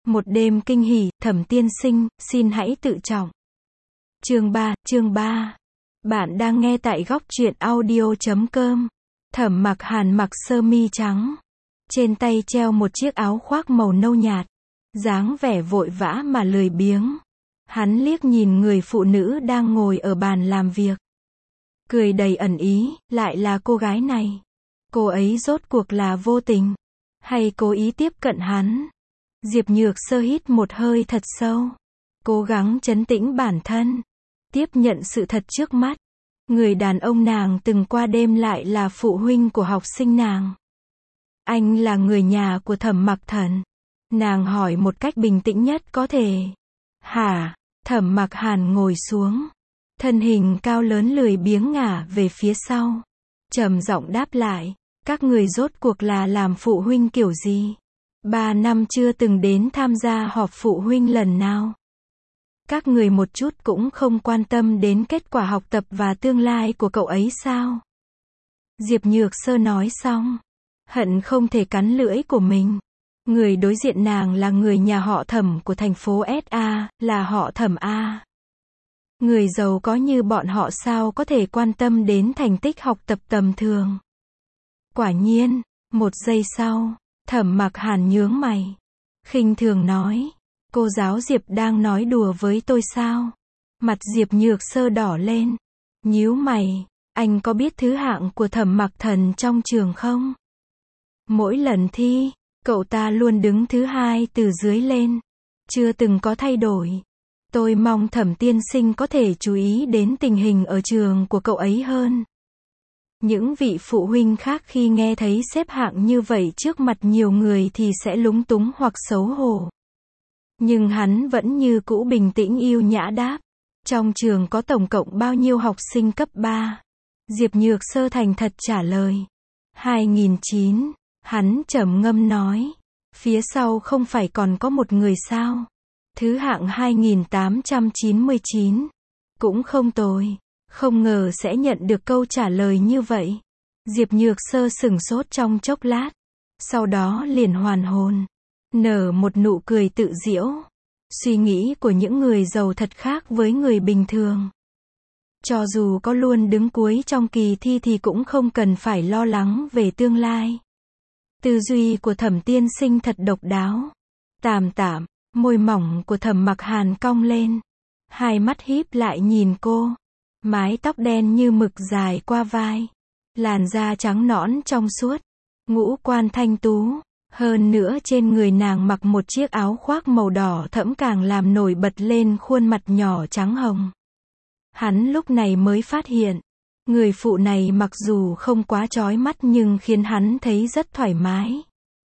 Một đêm kinh hỉ, Thẩm tiên sinh, xin hãy tự trọng. Chương 3. Bạn đang nghe tại góc truyện audio.com. Thẩm Mặc Hàn mặc sơ mi trắng. Trên tay treo một chiếc áo khoác màu nâu nhạt. Dáng vẻ vội vã mà lười biếng. Hắn liếc nhìn người phụ nữ đang ngồi ở bàn làm việc. Cười đầy ẩn ý, lại là cô gái này. Cô ấy rốt cuộc là vô tình, hay cố ý tiếp cận hắn? Diệp Nhược Sơ hít một hơi thật sâu. Cố gắng trấn tĩnh bản thân. Tiếp nhận sự thật trước mắt. Người đàn ông nàng từng qua đêm lại là phụ huynh của học sinh nàng. Anh là người nhà của Thẩm Mặc Thần. Nàng hỏi một cách bình tĩnh nhất có thể. Hả? Thẩm Mặc Hàn ngồi xuống. Thân hình cao lớn lười biếng ngả về phía sau. Trầm giọng đáp lại. Các người rốt cuộc là làm phụ huynh kiểu gì? 3 năm chưa từng đến tham gia họp phụ huynh lần nào. Các người một chút cũng không quan tâm đến kết quả học tập và tương lai của cậu ấy sao? Diệp Nhược Sơ nói xong. Hận không thể cắn lưỡi của mình. Người đối diện nàng là người nhà họ Thẩm của thành phố SA, là họ Thẩm A. Người giàu có như bọn họ sao có thể quan tâm đến thành tích học tập tầm thường. Quả nhiên, một giây sau, Thẩm Mặc Hàn nhướng mày. Khinh thường nói. Cô giáo Diệp đang nói đùa với tôi sao? Mặt Diệp Nhược Sơ đỏ lên. Nhíu mày. Anh có biết thứ hạng của Thẩm Mặc Thần trong trường không? Mỗi lần thi, cậu ta luôn đứng thứ 2 từ dưới lên. Chưa từng có thay đổi. Tôi mong Thẩm tiên sinh có thể chú ý đến tình hình ở trường của cậu ấy hơn. Những vị phụ huynh khác khi nghe thấy xếp hạng như vậy trước mặt nhiều người thì sẽ lúng túng hoặc xấu hổ. Nhưng hắn vẫn như cũ bình tĩnh yêu nhã đáp. Trong trường có tổng cộng bao nhiêu học sinh cấp 3? Diệp Nhược Sơ thành thật trả lời. 2009. Hắn trầm ngâm nói. Phía sau không phải còn có một người sao? Thứ hạng 2899. Cũng không tồi. Không ngờ sẽ nhận được câu trả lời như vậy. Diệp Nhược Sơ sửng sốt trong chốc lát. Sau đó liền hoàn hồn. Nở một nụ cười tự giễu. Suy nghĩ của những người giàu thật khác với người bình thường. Cho dù có luôn đứng cuối trong kỳ thi thì cũng không cần phải lo lắng về tương lai. Tư duy của Thẩm tiên sinh thật độc đáo. Tạm, môi mỏng của Thẩm Mặc Hàn cong lên. Hai mắt híp lại nhìn cô. Mái tóc đen như mực dài qua vai. Làn da trắng nõn trong suốt. Ngũ quan thanh tú. Hơn nữa trên người nàng mặc một chiếc áo khoác màu đỏ thẫm càng làm nổi bật lên khuôn mặt nhỏ trắng hồng. Hắn lúc này mới phát hiện. Người phụ này mặc dù không quá chói mắt nhưng khiến hắn thấy rất thoải mái.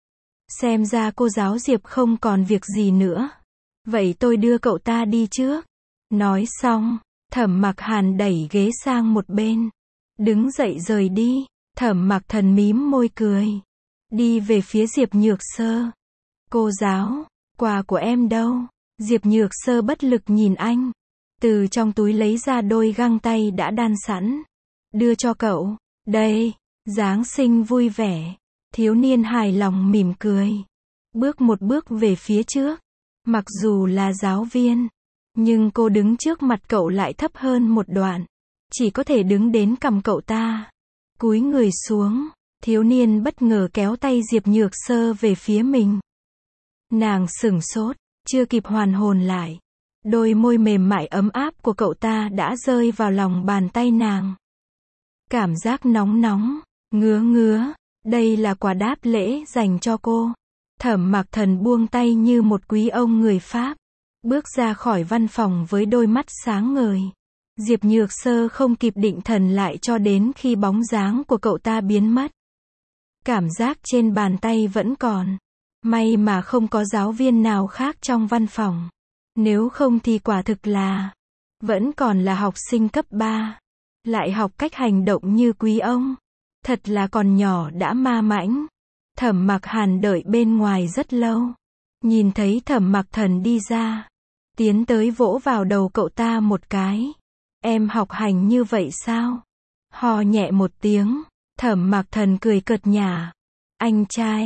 Xem ra cô giáo Diệp không còn việc gì nữa. Vậy tôi đưa cậu ta đi trước. Nói xong. Thẩm Mặc Hàn đẩy ghế sang một bên. Đứng dậy rời đi. Thẩm Mặc Thần mím môi cười. Đi về phía Diệp Nhược Sơ. Cô giáo, quà của em đâu? Diệp Nhược Sơ bất lực nhìn anh. Từ trong túi lấy ra đôi găng tay đã đan sẵn. Đưa cho cậu. Đây, Giáng sinh vui vẻ. Thiếu niên hài lòng mỉm cười. Bước một bước về phía trước. Mặc dù là giáo viên. Nhưng cô đứng trước mặt cậu lại thấp hơn một đoạn. Chỉ có thể đứng đến cằm cậu ta. Cúi người xuống. Thiếu niên bất ngờ kéo tay Diệp Nhược Sơ về phía mình. Nàng sửng sốt. Chưa kịp hoàn hồn lại. Đôi môi mềm mại ấm áp của cậu ta đã rơi vào lòng bàn tay nàng. Cảm giác nóng nóng. Ngứa. Đây là quà đáp lễ dành cho cô. Thẩm Mặc Thần buông tay như một quý ông người Pháp. Bước ra khỏi văn phòng với đôi mắt sáng ngời. Diệp Nhược Sơ không kịp định thần lại cho đến khi bóng dáng của cậu ta biến mất. Cảm giác trên bàn tay vẫn còn. May mà không có giáo viên nào khác trong văn phòng. Nếu không thì quả thực là vẫn còn là học sinh cấp 3. Lại học cách hành động như quý ông. Thật là còn nhỏ đã ma mãnh. Thẩm Mặc Hàn đợi bên ngoài rất lâu. Nhìn thấy Thẩm Mặc Thần đi ra. Tiến tới vỗ vào đầu cậu ta một cái. Em học hành như vậy sao? Hò nhẹ một tiếng. Thẩm Mặc Thần cười cợt nhả. Anh trai,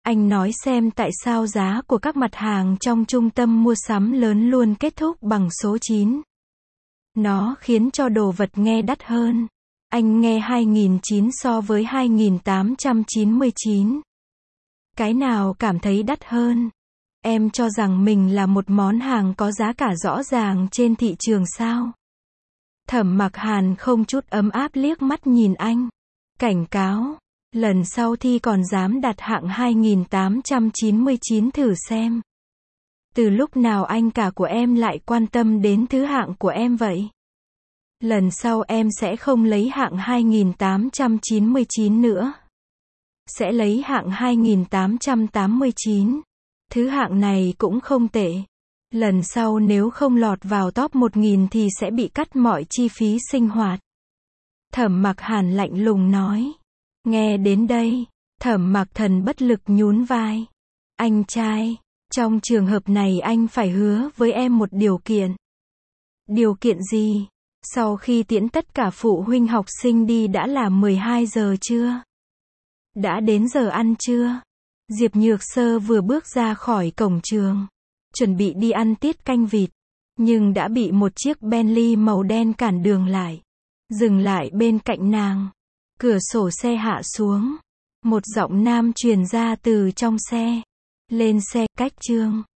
Anh nói xem tại sao giá của các mặt hàng trong trung tâm mua sắm lớn luôn kết thúc bằng số 9. Nó khiến cho đồ vật nghe đắt hơn. Anh nghe 2.900 so với 2.899. Cái nào cảm thấy đắt hơn? Em cho rằng mình là một món hàng có giá cả rõ ràng trên thị trường sao? Thẩm Mặc Hàn không chút ấm áp liếc mắt nhìn anh. Cảnh cáo, lần sau thi còn dám đặt hạng 2.899 thử xem. Từ lúc nào anh cả của em lại quan tâm đến thứ hạng của em vậy? Lần sau em sẽ không lấy hạng 2.899 nữa. Sẽ lấy hạng 2.889. Thứ hạng này cũng không tệ. Lần sau nếu không lọt vào top 1.000 thì sẽ bị cắt mọi chi phí sinh hoạt. Thẩm Mặc Hàn lạnh lùng nói. Nghe đến đây, Thẩm Mặc Thần bất lực nhún vai. Anh trai, trong trường hợp này anh phải hứa với em một điều kiện. Điều kiện gì? Sau khi tiễn tất cả phụ huynh học sinh đi đã là 12 giờ chưa? Đã đến giờ ăn trưa. Diệp Nhược Sơ vừa bước ra khỏi cổng trường, chuẩn bị đi ăn tiết canh vịt, nhưng đã bị một chiếc Bentley màu đen cản đường lại. Dừng lại bên cạnh nàng. Cửa sổ xe hạ xuống. Một giọng nam truyền ra từ trong xe. Lên xe, cách Trương.